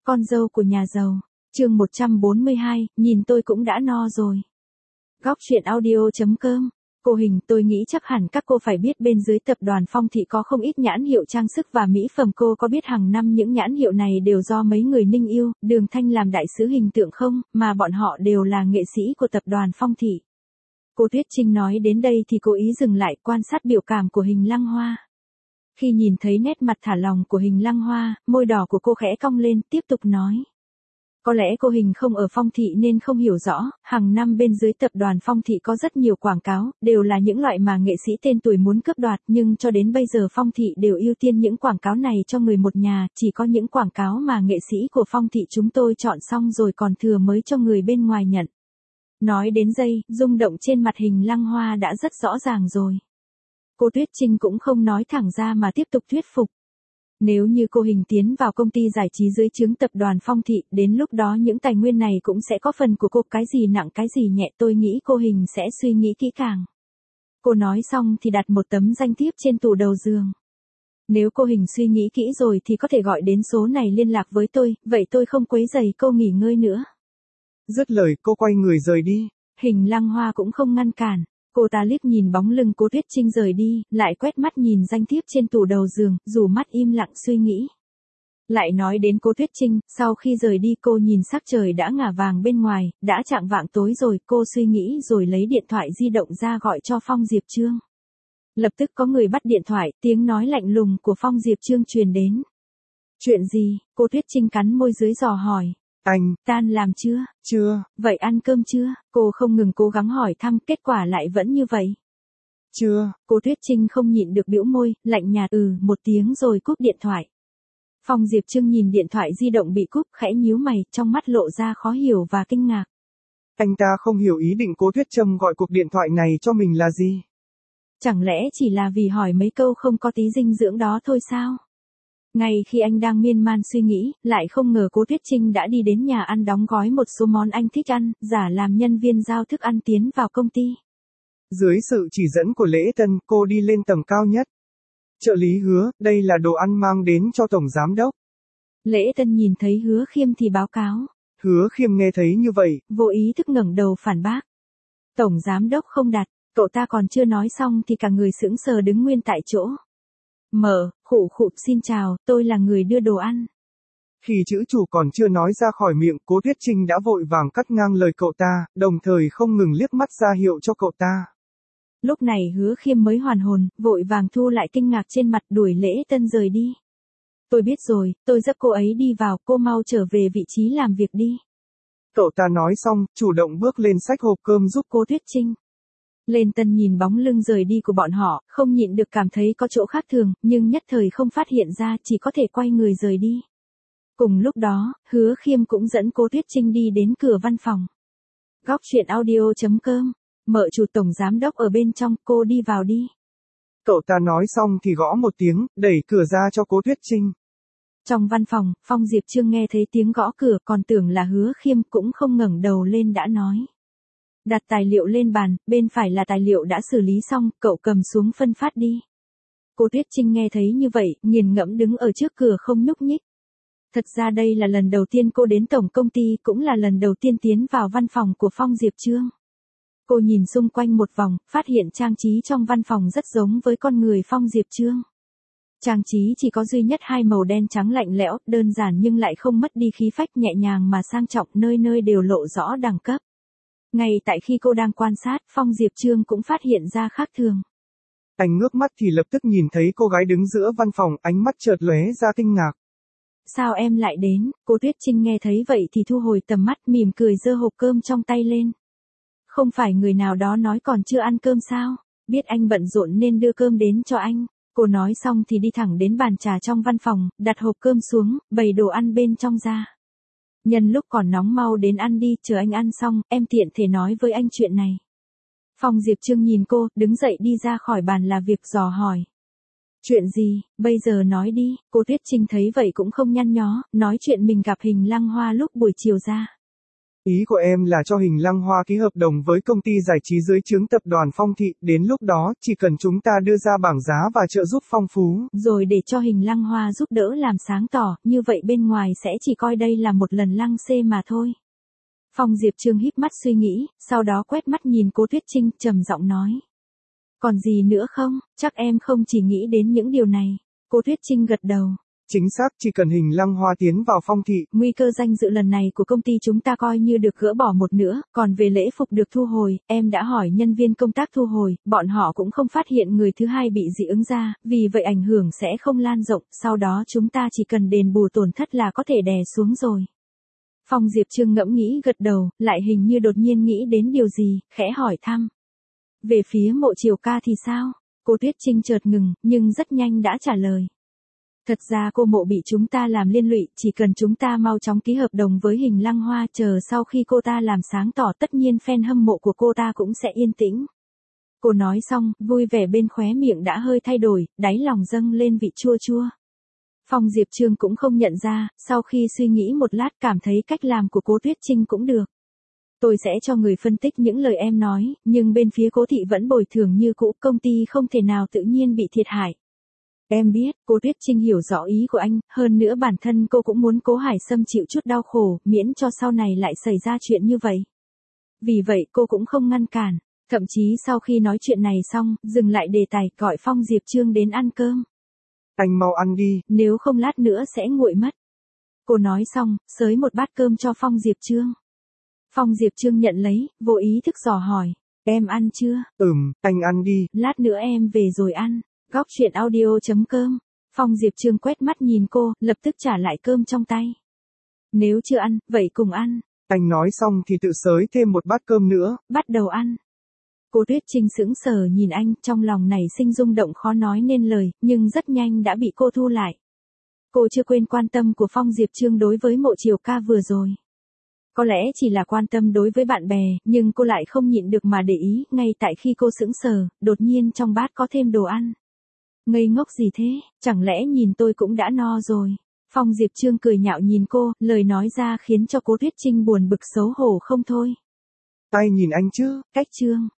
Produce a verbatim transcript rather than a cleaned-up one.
Con dâu của nhà giàu. Chương một trăm bốn mươi hai, nhìn tôi cũng đã no rồi. Góc truyện audio chấm com. Cô Hình, tôi nghĩ chắc hẳn các cô phải biết bên dưới tập đoàn Phong Thị có không ít nhãn hiệu trang sức và mỹ phẩm. Cô có biết hàng năm những nhãn hiệu này đều do mấy người Ninh Yêu, Đường Thanh làm đại sứ hình tượng không, mà bọn họ đều là nghệ sĩ của tập đoàn Phong Thị. Cô Tuyết Trinh nói đến đây thì cố ý dừng lại quan sát biểu cảm của Hình Lăng Hoa. Khi nhìn thấy nét mặt thả lỏng của Hình Lăng Hoa, môi đỏ của cô khẽ cong lên, tiếp tục nói. Có lẽ cô Hình không ở Phong Thị nên không hiểu rõ, hàng năm bên dưới tập đoàn Phong Thị có rất nhiều quảng cáo, đều là những loại mà nghệ sĩ tên tuổi muốn cướp đoạt, nhưng cho đến bây giờ Phong Thị đều ưu tiên những quảng cáo này cho người một nhà, chỉ có những quảng cáo mà nghệ sĩ của Phong Thị chúng tôi chọn xong rồi còn thừa mới cho người bên ngoài nhận. Nói đến đây, rung động trên mặt Hình Lăng Hoa đã rất rõ ràng rồi. Cô Tuyết Trinh cũng không nói thẳng ra mà tiếp tục thuyết phục. Nếu như cô Hình tiến vào công ty giải trí dưới trướng tập đoàn Phong Thị, đến lúc đó những tài nguyên này cũng sẽ có phần của cô, cái gì nặng cái gì nhẹ tôi nghĩ cô Hình sẽ suy nghĩ kỹ càng. Cô nói xong thì đặt một tấm danh thiếp trên tủ đầu giường. Nếu cô Hình suy nghĩ kỹ rồi thì có thể gọi đến số này liên lạc với tôi, vậy tôi không quấy rầy cô nghỉ ngơi nữa. Dứt lời cô quay người rời đi. Hình Lăng Hoa cũng không ngăn cản. Cô ta liếc nhìn bóng lưng cô Tuyết Trinh rời đi, lại quét mắt nhìn danh thiếp trên tủ đầu giường, dù mắt im lặng suy nghĩ. Lại nói đến cô Tuyết Trinh, sau khi rời đi cô nhìn sắc trời đã ngả vàng bên ngoài, đã chạng vạng tối rồi, cô suy nghĩ rồi lấy điện thoại di động ra gọi cho Phong Diệp Trương. Lập tức có người bắt điện thoại, tiếng nói lạnh lùng của Phong Diệp Trương truyền đến. Chuyện gì? Cô Tuyết Trinh cắn môi dưới dò hỏi. Anh, tan làm chưa? Chưa. Vậy ăn cơm chưa? Cô không ngừng cố gắng hỏi thăm, kết quả lại vẫn như vậy. Chưa. Cô Tuyết Trinh không nhịn được bĩu môi, lạnh nhạt ừ một tiếng rồi cúp điện thoại. Phong Diệp Trương nhìn điện thoại di động bị cúp, khẽ nhíu mày, trong mắt lộ ra khó hiểu và kinh ngạc. Anh ta không hiểu ý định cô Tuyết Trâm gọi cuộc điện thoại này cho mình là gì? Chẳng lẽ chỉ là vì hỏi mấy câu không có tí dinh dưỡng đó thôi sao? Ngay khi anh đang miên man suy nghĩ, lại không ngờ cô Tuyết Trinh đã đi đến nhà ăn đóng gói một số món anh thích ăn, giả làm nhân viên giao thức ăn tiến vào công ty. Dưới sự chỉ dẫn của Lễ Tân, cô đi lên tầng cao nhất. Trợ lý Hứa, đây là đồ ăn mang đến cho Tổng Giám Đốc. Lễ Tân nhìn thấy Hứa Khiêm thì báo cáo. Hứa Khiêm nghe thấy như vậy, vô ý thức ngẩng đầu phản bác. Tổng Giám Đốc không đặt, cậu ta còn chưa nói xong thì cả người sững sờ đứng nguyên tại chỗ. Mở, khụ khụ, xin chào, tôi là người đưa đồ ăn. Khi chữ chủ còn chưa nói ra khỏi miệng, cô Tuyết Trinh đã vội vàng cắt ngang lời cậu ta, đồng thời không ngừng liếc mắt ra hiệu cho cậu ta. Lúc này Hứa Khiêm mới hoàn hồn, vội vàng thu lại kinh ngạc trên mặt, đuổi Lễ Tân rời đi. Tôi biết rồi, tôi dắt cô ấy đi vào, cô mau trở về vị trí làm việc đi. Cậu ta nói xong, chủ động bước lên xách hộp cơm giúp cô Tuyết Trinh. Lễ Tân nhìn bóng lưng rời đi của bọn họ, không nhịn được cảm thấy có chỗ khác thường, nhưng nhất thời không phát hiện ra, chỉ có thể quay người rời đi. Cùng lúc đó, Hứa Khiêm cũng dẫn cô Tuyết Trinh đi đến cửa văn phòng. Góc truyện audio chấm com. Mợ chủ Tổng Giám Đốc ở bên trong, cô đi vào đi. Cậu ta nói xong thì gõ một tiếng, đẩy cửa ra cho cô Tuyết Trinh. Trong văn phòng, Phong Diệp Trương nghe thấy tiếng gõ cửa, còn tưởng là Hứa Khiêm, cũng không ngẩng đầu lên đã nói. Đặt tài liệu lên bàn, bên phải là tài liệu đã xử lý xong, cậu cầm xuống phân phát đi. Cô Tuyết Trinh nghe thấy như vậy, nghiền ngẫm đứng ở trước cửa không nhúc nhích. Thật ra đây là lần đầu tiên cô đến tổng công ty, cũng là lần đầu tiên tiến vào văn phòng của Phong Diệp Trương. Cô nhìn xung quanh một vòng, phát hiện trang trí trong văn phòng rất giống với con người Phong Diệp Trương. Trang trí chỉ có duy nhất hai màu đen trắng lạnh lẽo, đơn giản nhưng lại không mất đi khí phách, nhẹ nhàng mà sang trọng, nơi nơi đều lộ rõ đẳng cấp. Ngay tại khi cô đang quan sát, Phong Diệp Trương cũng phát hiện ra khác thường. Anh ngước mắt thì lập tức nhìn thấy cô gái đứng giữa văn phòng, ánh mắt chợt lóe ra kinh ngạc. Sao em lại đến? Cô Tuyết Trinh nghe thấy vậy thì thu hồi tầm mắt, mỉm cười giơ hộp cơm trong tay lên. Không phải người nào đó nói còn chưa ăn cơm sao? Biết anh bận rộn nên đưa cơm đến cho anh. Cô nói xong thì đi thẳng đến bàn trà trong văn phòng, đặt hộp cơm xuống, bày đồ ăn bên trong ra. Nhân lúc còn nóng mau đến ăn đi, chờ anh ăn xong, em tiện thể nói với anh chuyện này. Phong Diệp Trương nhìn cô, đứng dậy đi ra khỏi bàn là việc dò hỏi. Chuyện gì, bây giờ nói đi, cô Tuyết Trinh thấy vậy cũng không nhăn nhó, nói chuyện mình gặp Hình Lăng Hoa lúc buổi chiều ra. Ý của em là cho Hình Lăng Hoa ký hợp đồng với công ty giải trí dưới trướng tập đoàn Phong Thị, đến lúc đó, chỉ cần chúng ta đưa ra bảng giá và trợ giúp phong phú. Rồi để cho Hình Lăng Hoa giúp đỡ làm sáng tỏ, như vậy bên ngoài sẽ chỉ coi đây là một lần lăng xê mà thôi. Phong Diệp Trương híp mắt suy nghĩ, sau đó quét mắt nhìn Cố Tuyết Trinh, trầm giọng nói. Còn gì nữa không, chắc em không chỉ nghĩ đến những điều này. Cố Tuyết Trinh gật đầu. Chính xác, chỉ cần Hình Lăng Hoa tiến vào Phong Thị. Nguy cơ danh dự lần này của công ty chúng ta coi như được gỡ bỏ một nửa, còn về lễ phục được thu hồi, em đã hỏi nhân viên công tác thu hồi, bọn họ cũng không phát hiện người thứ hai bị dị ứng ra, vì vậy ảnh hưởng sẽ không lan rộng, sau đó chúng ta chỉ cần đền bù tổn thất là có thể đè xuống rồi. Phong Diệp Trương ngẫm nghĩ gật đầu, lại hình như đột nhiên nghĩ đến điều gì, khẽ hỏi thăm. Về phía Mộ Triều Ca thì sao? Cô Tuyết Trinh chợt ngừng, nhưng rất nhanh đã trả lời. Thật ra cô Mộ bị chúng ta làm liên lụy, chỉ cần chúng ta mau chóng ký hợp đồng với Hình Lăng Hoa, chờ sau khi cô ta làm sáng tỏ tất nhiên fan hâm mộ của cô ta cũng sẽ yên tĩnh. Cô nói xong, vui vẻ bên khóe miệng đã hơi thay đổi, đáy lòng dâng lên vị chua chua. Phong Diệp Trương cũng không nhận ra, sau khi suy nghĩ một lát cảm thấy cách làm của Cố Tuyết Trinh cũng được. Tôi sẽ cho người phân tích những lời em nói, nhưng bên phía Cố thị vẫn bồi thường như cũ, công ty không thể nào tự nhiên bị thiệt hại. Em biết, Cố Tuyết Trinh hiểu rõ ý của anh, hơn nữa bản thân cô cũng muốn Cố Hải Sâm chịu chút đau khổ, miễn cho sau này lại xảy ra chuyện như vậy. Vì vậy cô cũng không ngăn cản, thậm chí sau khi nói chuyện này xong, dừng lại đề tài, gọi Phong Diệp Trương đến ăn cơm. Anh mau ăn đi, nếu không lát nữa sẽ nguội mất. Cô nói xong, xới một bát cơm cho Phong Diệp Trương. Phong Diệp Trương nhận lấy, vô ý thức dò hỏi, em ăn chưa? Ừm, anh ăn đi. Lát nữa em về rồi ăn. Góc truyện audio chấm com. Phong Diệp Trương quét mắt nhìn cô, lập tức trả lại cơm trong tay. Nếu chưa ăn, vậy cùng ăn. Anh nói xong thì tự xới thêm một bát cơm nữa. Bắt đầu ăn. Cô Tuyết Trinh sững sờ nhìn anh, trong lòng nảy sinh rung động khó nói nên lời, nhưng rất nhanh đã bị cô thu lại. Cô chưa quên quan tâm của Phong Diệp Trương đối với Mộ Triều Ca vừa rồi. Có lẽ chỉ là quan tâm đối với bạn bè, nhưng cô lại không nhịn được mà để ý, ngay tại khi cô sững sờ, đột nhiên trong bát có thêm đồ ăn. Ngây ngốc gì thế, chẳng lẽ nhìn tôi cũng đã no rồi. Phong Diệp Trương cười nhạo nhìn cô, lời nói ra khiến cho Cố Tuyết Trinh buồn bực xấu hổ không thôi. Tay nhìn anh chứ. Cách Trương.